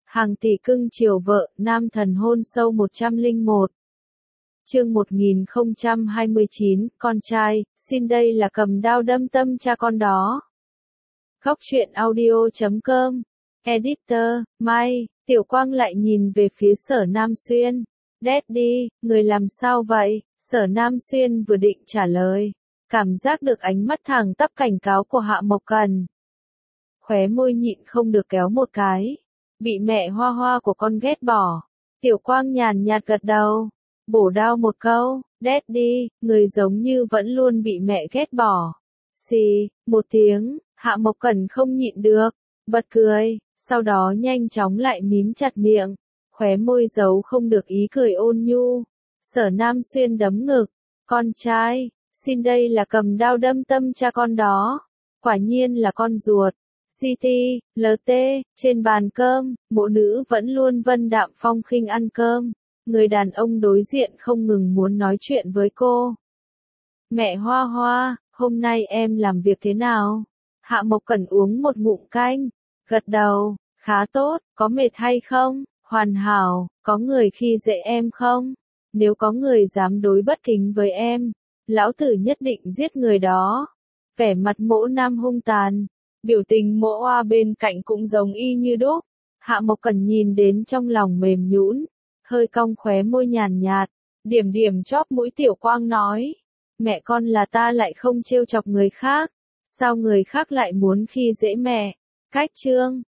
Hàng tỷ cưng chiều vợ, nam thần hôn sâu 101. Chương 1029, con trai, xin đây là cầm đao đâm tâm cha con đó. Góc truyện audio.com. Editor, Mai, Tiểu Quang lại nhìn về phía Sở Nam Xuyên. Daddy, người làm sao vậy? Sở Nam Xuyên vừa định trả lời, cảm giác được ánh mắt thẳng tắp cảnh cáo của Hạ Mộc Cần. Khóe môi nhịn không được kéo một cái. Bị mẹ Hoa Hoa của con ghét bỏ. Tiểu Quang nhàn nhạt gật đầu, bổ đao một câu, Daddy, người giống như vẫn luôn bị mẹ ghét bỏ. Xì, một tiếng, Hạ Mộc Cần không nhịn được, bật cười, sau đó nhanh chóng lại mím chặt miệng, khóe môi giấu không được ý cười ôn nhu. Sở Nam Xuyên đấm ngực, con trai, xin đây là cầm đao đâm tâm cha con đó. Quả nhiên là con ruột. GT, LT, trên bàn cơm, mộ nữ vẫn luôn vân đạm phong khinh ăn cơm. Người đàn ông đối diện không ngừng muốn nói chuyện với cô. Mẹ Hoa Hoa, hôm nay em làm việc thế nào? Hạ Mộc Cần uống một ngụm canh, gật đầu, khá tốt, có mệt hay không? Hoàn hảo, có người khi dễ em không? Nếu có người dám đối bất kính với em, lão tử nhất định giết người đó. Vẻ mặt mỗ nam hung tàn. Biểu tình mỗ oa bên cạnh cũng giống y như đúc. Hạ Mộc Cần nhìn đến trong lòng mềm nhũn, hơi cong khóe môi nhàn nhạt, điểm điểm chóp mũi. Tiểu Quang nói, mẹ con là ta lại không trêu chọc người khác, sao người khác lại muốn khi dễ mẹ? Cách chương